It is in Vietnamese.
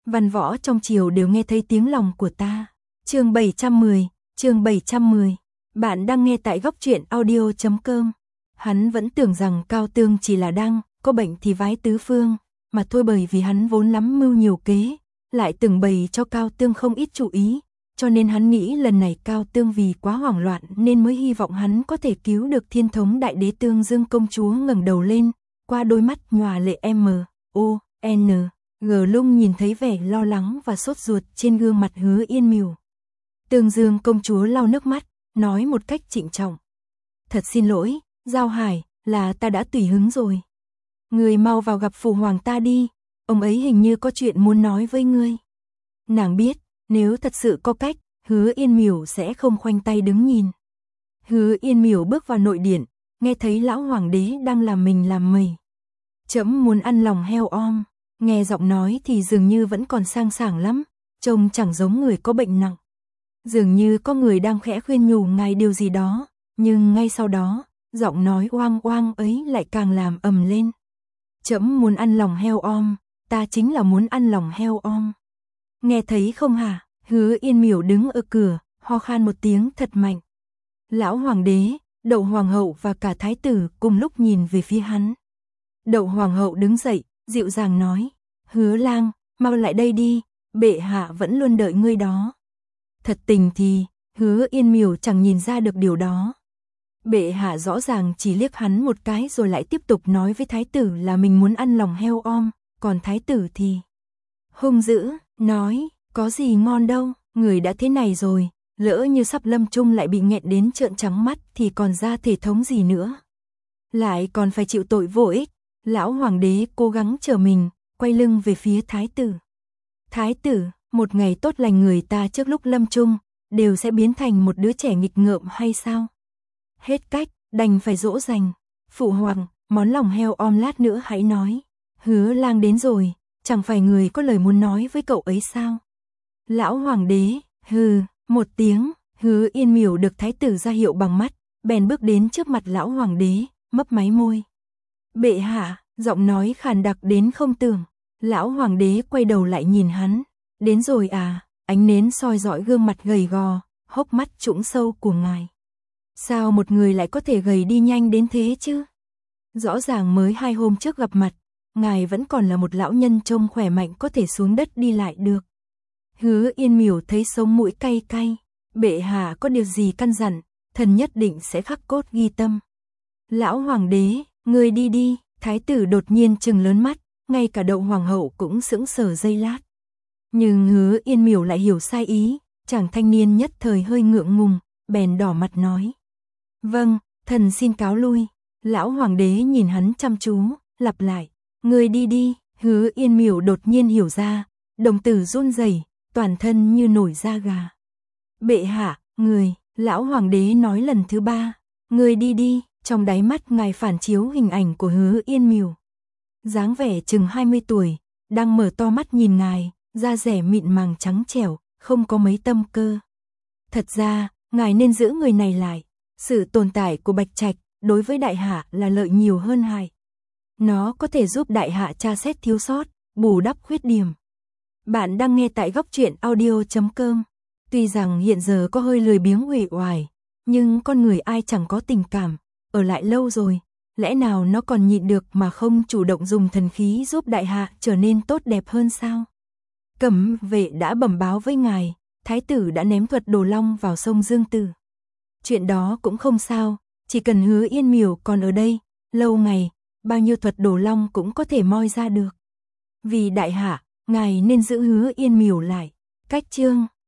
Văn võ trong triều đều nghe thấy tiếng lòng của ta. Chương 710. Bạn đang nghe tại góc truyện audio.com. Hắn vẫn tưởng rằng Cao Tương chỉ là đang có bệnh thì vái tứ phương, mà thôi, bởi vì hắn vốn lắm mưu nhiều kế, lại từng bày cho Cao Tương không ít chủ ý, cho nên hắn nghĩ lần này Cao Tương vì quá hoảng loạn nên mới hy vọng hắn có thể cứu được Thiên Thống Đại Đế. Tương Dương công chúa ngẩng đầu lên, qua đôi mắt nhòa lệ MONG lung nhìn thấy vẻ lo lắng và sốt ruột trên gương mặt Hứa Yên Mìu. Tương Dương công chúa lau nước mắt, nói một cách trịnh trọng: "Thật xin lỗi, Giao Hải, là ta đã tùy hứng rồi. Ngươi mau vào gặp phụ hoàng ta đi, ông ấy hình như có chuyện muốn nói với ngươi." Nàng biết, nếu thật sự có cách, Hứa Yên Mìu sẽ không khoanh tay đứng nhìn. Hứa Yên Mìu bước vào nội điện, nghe thấy lão hoàng đế đang làm mình làm mày. "Trẫm muốn ăn lòng heo om." Nghe giọng nói thì dường như vẫn còn sang sảng lắm, trông chẳng giống người có bệnh nặng. Dường như có người đang khẽ khuyên nhủ ngài điều gì đó, nhưng ngay sau đó, giọng nói oang oang ấy lại càng làm ầm lên. "Trẫm muốn ăn lòng heo om, ta chính là muốn ăn lòng heo om. Nghe thấy không hả?" Hứa Yên Mìu đứng ở cửa, ho khan một tiếng thật mạnh. Lão hoàng đế, Đậu hoàng hậu và cả thái tử cùng lúc nhìn về phía hắn. Đậu hoàng hậu đứng dậy, dịu dàng nói: "Hứa lang, mau lại đây đi, bệ hạ vẫn luôn đợi ngươi đó." Thật tình thì, Hứa Yên Mìu chẳng nhìn ra được điều đó. Bệ hạ rõ ràng chỉ liếc hắn một cái rồi lại tiếp tục nói với thái tử là mình muốn ăn lòng heo om, còn thái tử thì hung dữ, nói: "Có gì ngon đâu, người đã thế này rồi, lỡ như sắp lâm chung lại bị nghẹn đến trợn trắng mắt thì còn ra thể thống gì nữa. Lại còn phải chịu tội vô ích." Lão hoàng đế cố gắng trở mình, quay lưng về phía thái tử. "Thái tử, một ngày tốt lành người ta trước lúc lâm chung, đều sẽ biến thành một đứa trẻ nghịch ngợm hay sao? Hết cách, đành phải dỗ dành. Phụ hoàng, món lòng heo om lát nữa hãy nói. Hứa lang đến rồi, chẳng phải người có lời muốn nói với cậu ấy sao?" Lão hoàng đế, hừ, một tiếng. Hứa Yên Mìu được thái tử ra hiệu bằng mắt, bèn bước đến trước mặt lão hoàng đế, mấp máy môi. "Bệ hạ." Giọng nói khàn đặc đến không tưởng. Lão hoàng đế quay đầu lại nhìn hắn. "Đến rồi à?" Ánh nến soi rọi gương mặt gầy gò, hốc mắt trũng sâu của ngài. "Sao một người lại có thể gầy đi nhanh đến thế chứ? Rõ ràng mới 2 hôm trước gặp mặt, ngài vẫn còn là một lão nhân trông khỏe mạnh có thể xuống đất đi lại được." Hứa Yên Mìu thấy sống mũi cay cay. "Bệ hạ có điều gì căn dặn, thần nhất định sẽ khắc cốt ghi tâm." "Lão hoàng đế, ngươi đi đi." Thái tử đột nhiên trừng lớn mắt, ngay cả Đậu hoàng hậu cũng sững sờ giây lát. Nhưng Hứa Yên Mìu lại hiểu sai ý, chàng thanh niên nhất thời hơi ngượng ngùng, bèn đỏ mặt nói: "Vâng, thần xin cáo lui." Lão hoàng đế nhìn hắn chăm chú, lặp lại: "Ngươi đi đi." Hứa Yên Mìu đột nhiên hiểu ra, đồng tử run rẩy, toàn thân như nổi da gà. "Bệ hạ, người." Lão hoàng đế nói lần thứ 3: "Ngươi đi đi." Trong đáy mắt ngài phản chiếu hình ảnh của Hứa Yên Mìu. Dáng vẻ chừng 20 tuổi, đang mở to mắt nhìn ngài, da dẻ mịn màng trắng trẻo, không có mấy tâm cơ. Thật ra, ngài nên giữ người này lại. Sự tồn tại của Bạch Trạch đối với đại hạ là lợi nhiều hơn hại. Nó có thể giúp đại hạ tra xét thiếu sót, bù đắp khuyết điểm. Bạn đang nghe tại góc truyện audio.com. Tuy rằng hiện giờ có hơi lười biếng uể oải, nhưng con người ai chẳng có tình cảm, ở lại lâu rồi, lẽ nào nó còn nhịn được mà không chủ động dùng thần khí giúp đại hạ trở nên tốt đẹp hơn sao? Cẩm vệ đã bẩm báo với ngài, thái tử đã ném thuật đồ long vào sông Dương Tử. Chuyện đó cũng không sao, chỉ cần Hứa Yên Mìu còn ở đây, lâu ngày, bao nhiêu thuật đồ long cũng có thể moi ra được. Vì đại hạ, ngài nên giữ Hứa Yên Mìu lại. Cách chương